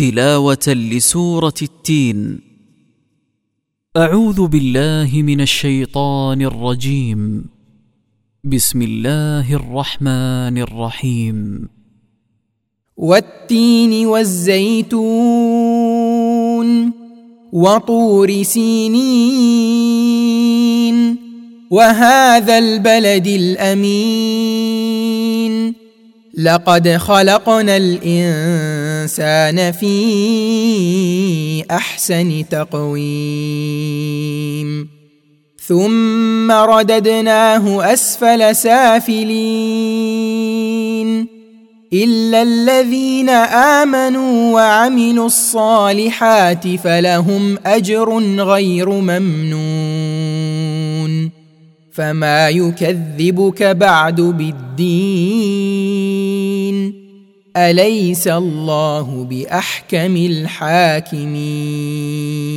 تلاوة لسورة التين. أعوذ بالله من الشيطان الرجيم. بسم الله الرحمن الرحيم. والتين والزيتون وطور سينين وهذا البلد الأمين لقد خلقنا الإنسان في أحسن تقويم ثم رددناه أسفل سافلين إلا الذين آمنوا وعملوا الصالحات فلهم أجر غير ممنون فما يكذبك بعد بالدين أليس الله بأحكم الحاكمين.